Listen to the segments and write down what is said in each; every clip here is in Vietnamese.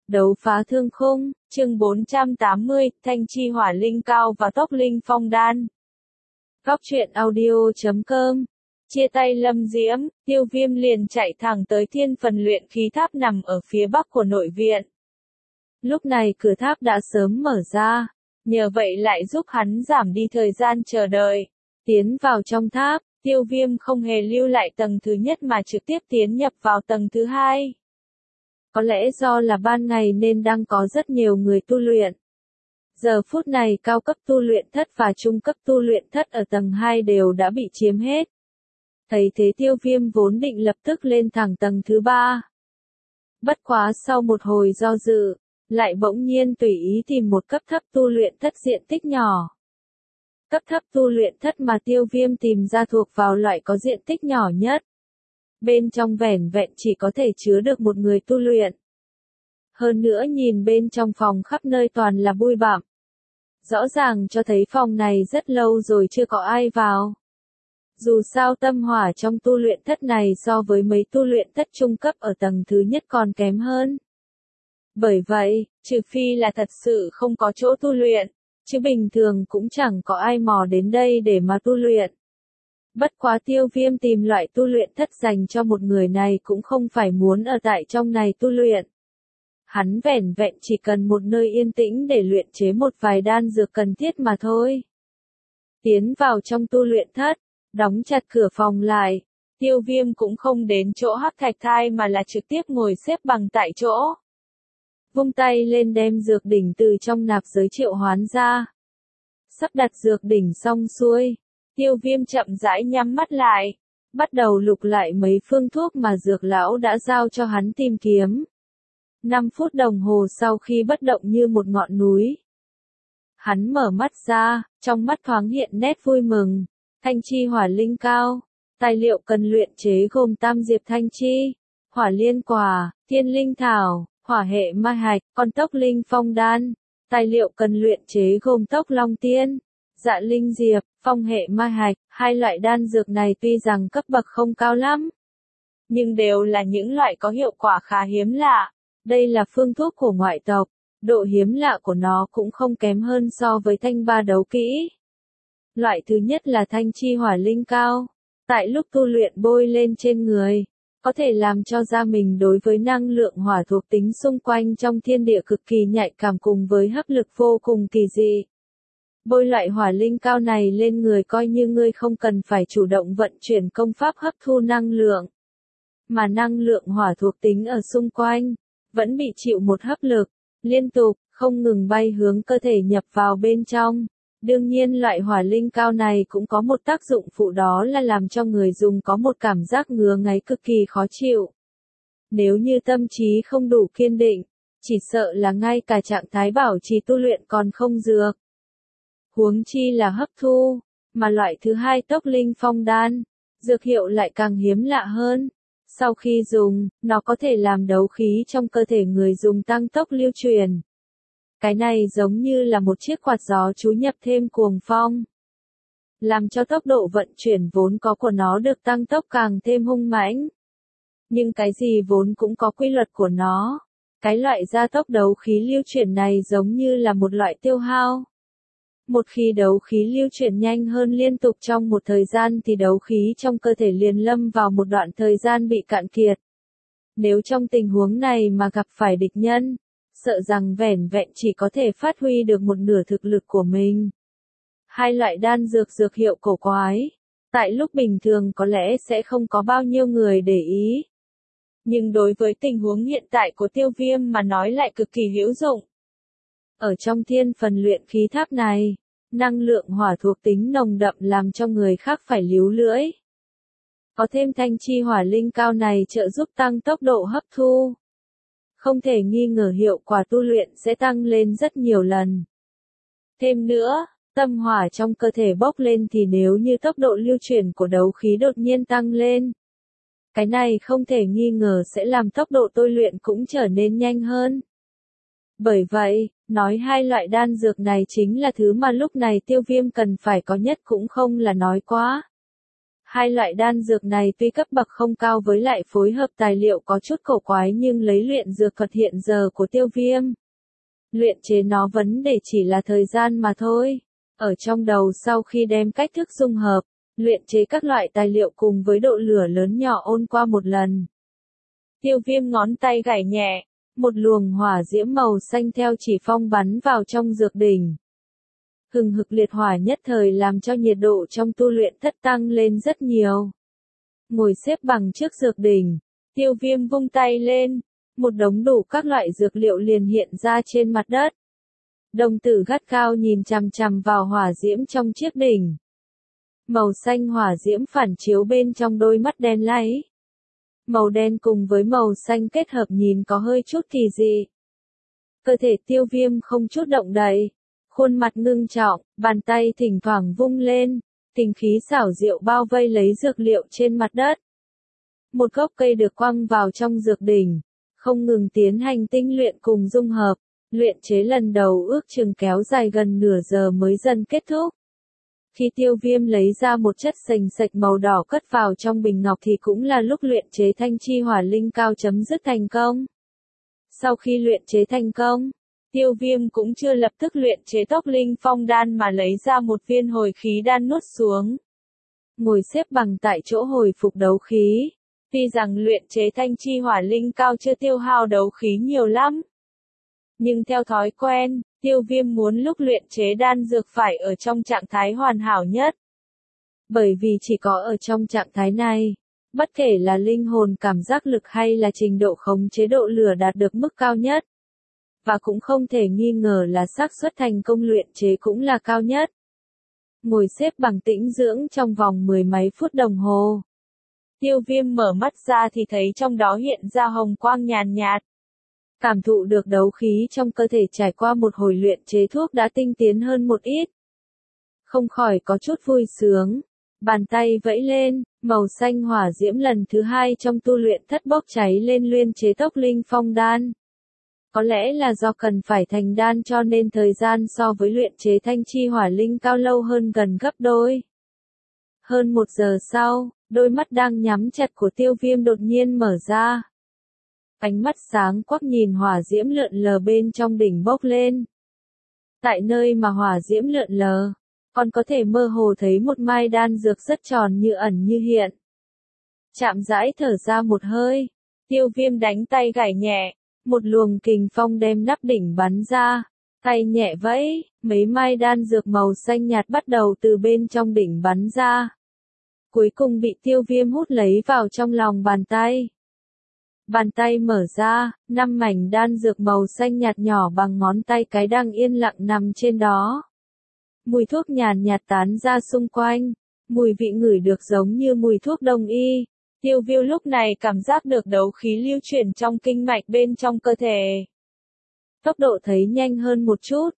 Đấu phá thương khung, chương 480, Thanh chi hỏa linh cao và tốc linh phong đan. Góc truyện audio.com. Chia tay Lâm Diễm, Tiêu Viêm liền chạy thẳng tới thiên phần luyện khí tháp nằm ở phía bắc của nội viện. Lúc này cửa tháp đã sớm mở ra, nhờ vậy lại giúp hắn giảm đi thời gian chờ đợi. Tiến vào trong tháp, Tiêu Viêm không hề lưu lại tầng thứ nhất mà trực tiếp tiến nhập vào tầng thứ hai. Có lẽ do là ban ngày nên đang có rất nhiều người tu luyện. Giờ phút này cao cấp tu luyện thất và trung cấp tu luyện thất ở tầng 2 đều đã bị chiếm hết. Thấy thế Tiêu Viêm vốn định lập tức lên thẳng tầng thứ 3. Bất quá sau một hồi do dự, lại bỗng nhiên tùy ý tìm một cấp thấp tu luyện thất diện tích nhỏ. Cấp thấp tu luyện thất mà Tiêu Viêm tìm ra thuộc vào loại có diện tích nhỏ nhất. Bên trong vẻn vẹn chỉ có thể chứa được một người tu luyện. Hơn nữa nhìn bên trong phòng khắp nơi toàn là bụi bặm. Rõ ràng cho thấy phòng này rất lâu rồi chưa có ai vào. Dù sao tâm hỏa trong tu luyện thất này so với mấy tu luyện thất trung cấp ở tầng thứ nhất còn kém hơn. Bởi vậy, trừ phi là thật sự không có chỗ tu luyện, chứ bình thường cũng chẳng có ai mò đến đây để mà tu luyện. Bất quá Tiêu Viêm tìm loại tu luyện thất dành cho một người này cũng không phải muốn ở tại trong này tu luyện. Hắn vẻn vẹn chỉ cần một nơi yên tĩnh để luyện chế một vài đan dược cần thiết mà thôi. Tiến vào trong tu luyện thất, đóng chặt cửa phòng lại, Tiêu Viêm cũng không đến chỗ Hắc Thạch Thai mà là trực tiếp ngồi xếp bằng tại chỗ. Vung tay lên đem dược đỉnh từ trong nạp giới triệu hoán ra. Sắp đặt dược đỉnh xong xuôi, Tiêu Viêm chậm rãi nhắm mắt lại, bắt đầu lục lại mấy phương thuốc mà dược lão đã giao cho hắn tìm kiếm. 5 phút đồng hồ sau khi bất động như một ngọn núi, hắn mở mắt ra, trong mắt thoáng hiện nét vui mừng. Thanh chi hỏa linh cao, tài liệu cần luyện chế gồm tam diệp thanh chi, hỏa liên quả, thiên linh thảo, hỏa hệ mai hạch, con tốc linh phong đan. Tài liệu cần luyện chế gồm tốc long tiên, dạ linh diệp, phong hệ mai hạch. Hai loại đan dược này tuy rằng cấp bậc không cao lắm, nhưng đều là những loại có hiệu quả khá hiếm lạ. Đây là phương thuốc của ngoại tộc, độ hiếm lạ của nó cũng không kém hơn so với thanh ba đấu kỹ. Loại thứ nhất là thanh chi hỏa linh cao. Tại lúc tu luyện bôi lên trên người, có thể làm cho da mình đối với năng lượng hỏa thuộc tính xung quanh trong thiên địa cực kỳ nhạy cảm cùng với hấp lực vô cùng kỳ dị. Bôi loại hỏa linh cao này lên người coi như ngươi không cần phải chủ động vận chuyển công pháp hấp thu năng lượng, mà năng lượng hỏa thuộc tính ở xung quanh vẫn bị chịu một hấp lực liên tục, không ngừng bay hướng cơ thể nhập vào bên trong. Đương nhiên loại hỏa linh cao này cũng có một tác dụng phụ, đó là làm cho người dùng có một cảm giác ngứa ngáy cực kỳ khó chịu. Nếu như tâm trí không đủ kiên định, chỉ sợ là ngay cả trạng thái bảo trì tu luyện còn không dược. Huống chi là hấp thu, mà loại thứ hai tốc linh phong đan, dược hiệu lại càng hiếm lạ hơn. Sau khi dùng, nó có thể làm đấu khí trong cơ thể người dùng tăng tốc lưu truyền. Cái này giống như là một chiếc quạt gió chú nhập thêm cuồng phong, làm cho tốc độ vận chuyển vốn có của nó được tăng tốc càng thêm hung mãnh. Nhưng cái gì vốn cũng có quy luật của nó. Cái loại gia tốc đấu khí lưu chuyển này giống như là một loại tiêu hao. Một khi đấu khí lưu chuyển nhanh hơn liên tục trong một thời gian thì đấu khí trong cơ thể liền lâm vào một đoạn thời gian bị cạn kiệt. Nếu trong tình huống này mà gặp phải địch nhân, sợ rằng vẻn vẹn chỉ có thể phát huy được một nửa thực lực của mình. Hai loại đan dược hiệu cổ quái, tại lúc bình thường có lẽ sẽ không có bao nhiêu người để ý. Nhưng đối với tình huống hiện tại của Tiêu Viêm mà nói lại cực kỳ hữu dụng. Ở trong thiên phần luyện khí tháp này, năng lượng hỏa thuộc tính nồng đậm làm cho người khác phải líu lưỡi. Có thêm thanh chi hỏa linh cao này trợ giúp tăng tốc độ hấp thu. Không thể nghi ngờ hiệu quả tu luyện sẽ tăng lên rất nhiều lần. Thêm nữa, tâm hỏa trong cơ thể bốc lên thì nếu như tốc độ lưu chuyển của đấu khí đột nhiên tăng lên, cái này không thể nghi ngờ sẽ làm tốc độ tôi luyện cũng trở nên nhanh hơn. Bởi vậy, nói hai loại đan dược này chính là thứ mà lúc này Tiêu Viêm cần phải có nhất cũng không là nói quá. Hai loại đan dược này tuy cấp bậc không cao với lại phối hợp tài liệu có chút cổ quái nhưng lấy luyện dược thuật hiện giờ của Tiêu Viêm. Luyện chế nó vấn đề chỉ là thời gian mà thôi. Ở trong đầu sau khi đem cách thức dung hợp, luyện chế các loại tài liệu cùng với độ lửa lớn nhỏ ôn qua một lần. Tiêu Viêm ngón tay gảy nhẹ, một luồng hỏa diễm màu xanh theo chỉ phong bắn vào trong dược đỉnh. Hừng hực liệt hỏa nhất thời làm cho nhiệt độ trong tu luyện thất tăng lên rất nhiều. Ngồi xếp bằng trước dược đỉnh, Tiêu Viêm vung tay lên, một đống đủ các loại dược liệu liền hiện ra trên mặt đất. Đồng tử gắt gao nhìn chằm chằm vào hỏa diễm trong chiếc đỉnh. Màu xanh hỏa diễm phản chiếu bên trong đôi mắt đen láy. Màu đen cùng với màu xanh kết hợp nhìn có hơi chút kỳ dị. Cơ thể Tiêu Viêm không chút động đậy, khuôn mặt ngưng trọng, bàn tay thỉnh thoảng vung lên, tình khí xảo diệu bao vây lấy dược liệu trên mặt đất. Một gốc cây được quăng vào trong dược đỉnh, không ngừng tiến hành tinh luyện cùng dung hợp, luyện chế lần đầu ước chừng kéo dài gần nửa giờ mới dần kết thúc. Khi Tiêu Viêm lấy ra một chất sền sệt màu đỏ cất vào trong bình ngọc thì cũng là lúc luyện chế thanh chi hỏa linh cao chấm dứt thành công. Sau khi luyện chế thành công, Tiêu Viêm cũng chưa lập tức luyện chế tốc linh phong đan mà lấy ra một viên hồi khí đan nuốt xuống. Ngồi xếp bằng tại chỗ hồi phục đấu khí. Tuy rằng luyện chế thanh chi hỏa linh cao chưa tiêu hao đấu khí nhiều lắm. Nhưng theo thói quen, Tiêu Viêm muốn lúc luyện chế đan dược phải ở trong trạng thái hoàn hảo nhất. Bởi vì chỉ có ở trong trạng thái này, bất kể là linh hồn cảm giác lực hay là trình độ khống chế độ lửa đạt được mức cao nhất. Và cũng không thể nghi ngờ là xác suất thành công luyện chế cũng là cao nhất. Ngồi xếp bằng tĩnh dưỡng trong vòng 10 mấy phút đồng hồ. Tiêu Viêm mở mắt ra thì thấy trong đó hiện ra hồng quang nhàn nhạt. Cảm thụ được đấu khí trong cơ thể trải qua một hồi luyện chế thuốc đã tinh tiến hơn một ít. Không khỏi có chút vui sướng. Bàn tay vẫy lên, màu xanh hỏa diễm lần thứ hai trong tu luyện thất bốc cháy lên luyện chế tốc linh phong đan. Có lẽ là do cần phải thành đan cho nên thời gian so với luyện chế thanh chi hỏa linh cao lâu hơn gần gấp đôi. Hơn 1 giờ sau, đôi mắt đang nhắm chặt của Tiêu Viêm đột nhiên mở ra. Ánh mắt sáng quắc nhìn hỏa diễm lượn lờ bên trong đỉnh bốc lên. Tại nơi mà hỏa diễm lượn lờ, còn có thể mơ hồ thấy một mai đan dược rất tròn như ẩn như hiện. Chạm rãi thở ra một hơi, Tiêu Viêm đánh tay gảy nhẹ, một luồng kình phong đem nắp đỉnh bắn ra, tay nhẹ vẫy, mấy mai đan dược màu xanh nhạt bắt đầu từ bên trong đỉnh bắn ra. Cuối cùng bị Tiêu Viêm hút lấy vào trong lòng bàn tay. Bàn tay mở ra, 5 mảnh đan dược màu xanh nhạt nhỏ bằng ngón tay cái đang yên lặng nằm trên đó. Mùi thuốc nhàn nhạt tán ra xung quanh, mùi vị ngửi được giống như mùi thuốc đông y. Tiêu Viêm lúc này cảm giác được đấu khí lưu chuyển trong kinh mạch bên trong cơ thể. Tốc độ thấy nhanh hơn một chút.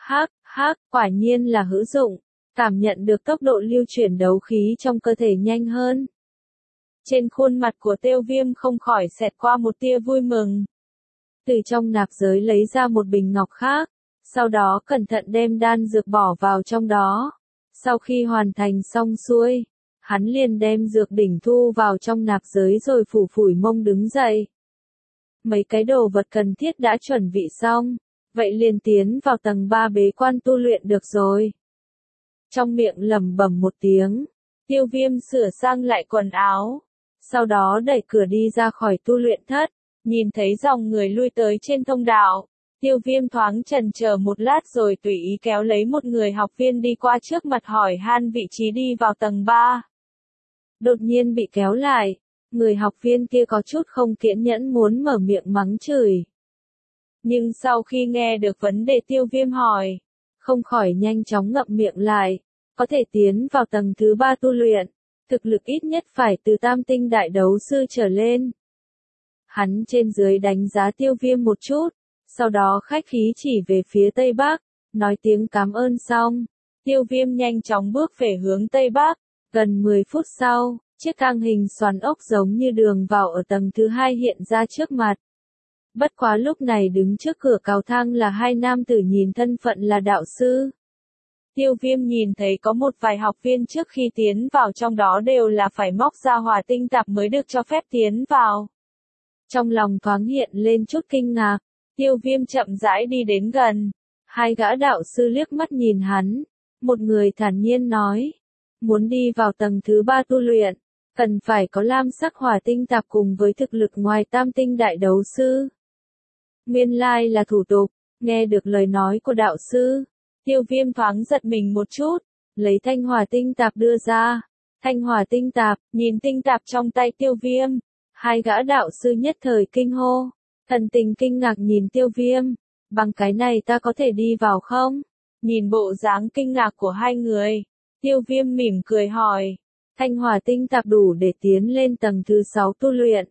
Quả nhiên là hữu dụng. Cảm nhận được tốc độ lưu chuyển đấu khí trong cơ thể nhanh hơn. Trên khuôn mặt của Tiêu Viêm không khỏi xẹt qua một tia vui mừng. Từ trong nạp giới lấy ra một bình ngọc khác, sau đó cẩn thận đem đan dược bỏ vào trong đó. Sau khi hoàn thành xong xuôi, hắn liền đem dược đỉnh thu vào trong nạp giới rồi phủ phủi mông đứng dậy. Mấy cái đồ vật cần thiết đã chuẩn bị xong, vậy liền tiến vào tầng 3 bế quan tu luyện được rồi. Trong miệng lẩm bẩm một tiếng, Tiêu Viêm sửa sang lại quần áo, sau đó đẩy cửa đi ra khỏi tu luyện thất, nhìn thấy dòng người lui tới trên thông đạo. Tiêu Viêm thoáng chần chờ một lát rồi tùy ý kéo lấy một người học viên đi qua trước mặt hỏi han vị trí đi vào tầng 3. Đột nhiên bị kéo lại, người học viên kia có chút không kiên nhẫn muốn mở miệng mắng chửi. Nhưng sau khi nghe được vấn đề Tiêu Viêm hỏi, không khỏi nhanh chóng ngậm miệng lại, có thể tiến vào tầng thứ 3 tu luyện, thực lực ít nhất phải từ tam tinh đại đấu sư trở lên. Hắn trên dưới đánh giá Tiêu Viêm một chút, sau đó khách khí chỉ về phía Tây Bắc, nói tiếng cảm ơn xong, Tiêu Viêm nhanh chóng bước về hướng Tây Bắc. Gần 10 phút sau, chiếc thang hình xoắn ốc giống như đường vào ở tầng thứ 2 hiện ra trước mặt. Bất quá lúc này đứng trước cửa cầu thang là 2 nam tử nhìn thân phận là đạo sư. Tiêu Viêm nhìn thấy có một vài học viên trước khi tiến vào trong đó đều là phải móc ra hỏa tinh tạp mới được cho phép tiến vào. Trong lòng thoáng hiện lên chút kinh ngạc, Tiêu Viêm chậm rãi đi đến gần. Hai gã đạo sư liếc mắt nhìn hắn. Một người thản nhiên nói, muốn đi vào tầng thứ 3 tu luyện, cần phải có lam sắc hỏa tinh tạp cùng với thực lực ngoài tam tinh đại đấu sư. Nguyên lai là thủ tục, nghe được lời nói của đạo sư. Tiêu Viêm thoáng giật mình một chút, lấy thanh hỏa tinh tạp đưa ra. Thanh hỏa tinh tạp, nhìn tinh tạp trong tay Tiêu Viêm. Hai gã đạo sư nhất thời kinh hô, thần tình kinh ngạc nhìn Tiêu Viêm. Bằng cái này ta có thể đi vào không? Nhìn bộ dáng kinh ngạc của hai người, Tiêu Viêm mỉm cười hỏi. Thanh hỏa tinh tạp đủ để tiến lên tầng thứ 6 tu luyện.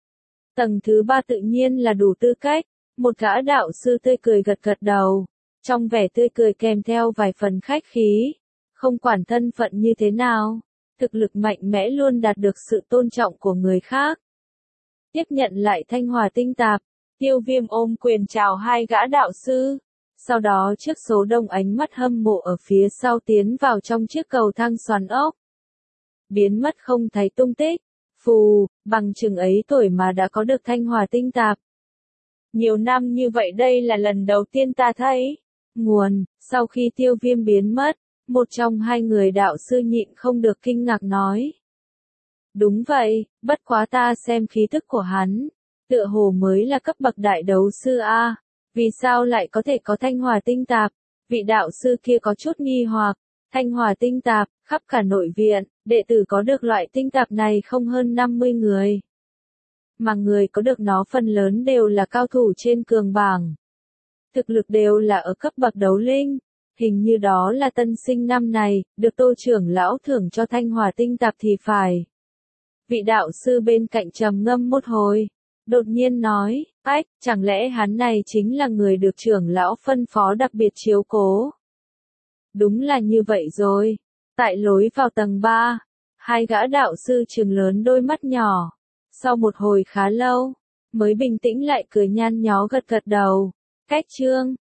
Tầng thứ 3 tự nhiên là đủ tư cách. Một gã đạo sư tươi cười gật gật đầu. Trong vẻ tươi cười kèm theo vài phần khách khí. Không quản thân phận như thế nào, thực lực mạnh mẽ luôn đạt được sự tôn trọng của người khác. Tiếp nhận lại thanh hỏa tinh tạp, Tiêu Viêm ôm quyền chào hai gã đạo sư. Sau đó trước số đông ánh mắt hâm mộ ở phía sau tiến vào trong chiếc cầu thang xoắn ốc. Biến mất không thấy tung tích. Phù, bằng chừng ấy tuổi mà đã có được thanh hỏa tinh tạp. Nhiều năm như vậy đây là lần đầu tiên ta thấy. Nguồn, sau khi Tiêu Viêm biến mất, một trong hai người đạo sư nhịn không được kinh ngạc nói. Đúng vậy, bất quá ta xem khí thức của hắn, tựa hồ mới là cấp bậc đại đấu sư A, vì sao lại có thể có thanh hỏa tinh tạp? Vị đạo sư kia có chút nghi hoặc, thanh hỏa tinh tạp, khắp cả nội viện, đệ tử có được loại tinh tạp này không hơn 50 người. Mà người có được nó phần lớn đều là cao thủ trên cường bảng. Thực lực đều là ở cấp bậc đấu linh. Hình như đó là tân sinh năm này, được Tô trưởng lão thưởng cho thanh hỏa tinh tạp thì phải. Vị đạo sư bên cạnh trầm ngâm một hồi, đột nhiên nói, ách, chẳng lẽ hắn này chính là người được trưởng lão phân phó đặc biệt chiếu cố? Đúng là như vậy rồi. Tại lối vào tầng 3, hai gã đạo sư trừng lớn đôi mắt nhỏ. Sau một hồi khá lâu, mới bình tĩnh lại cười nhăn nhó gật gật đầu. Cách chương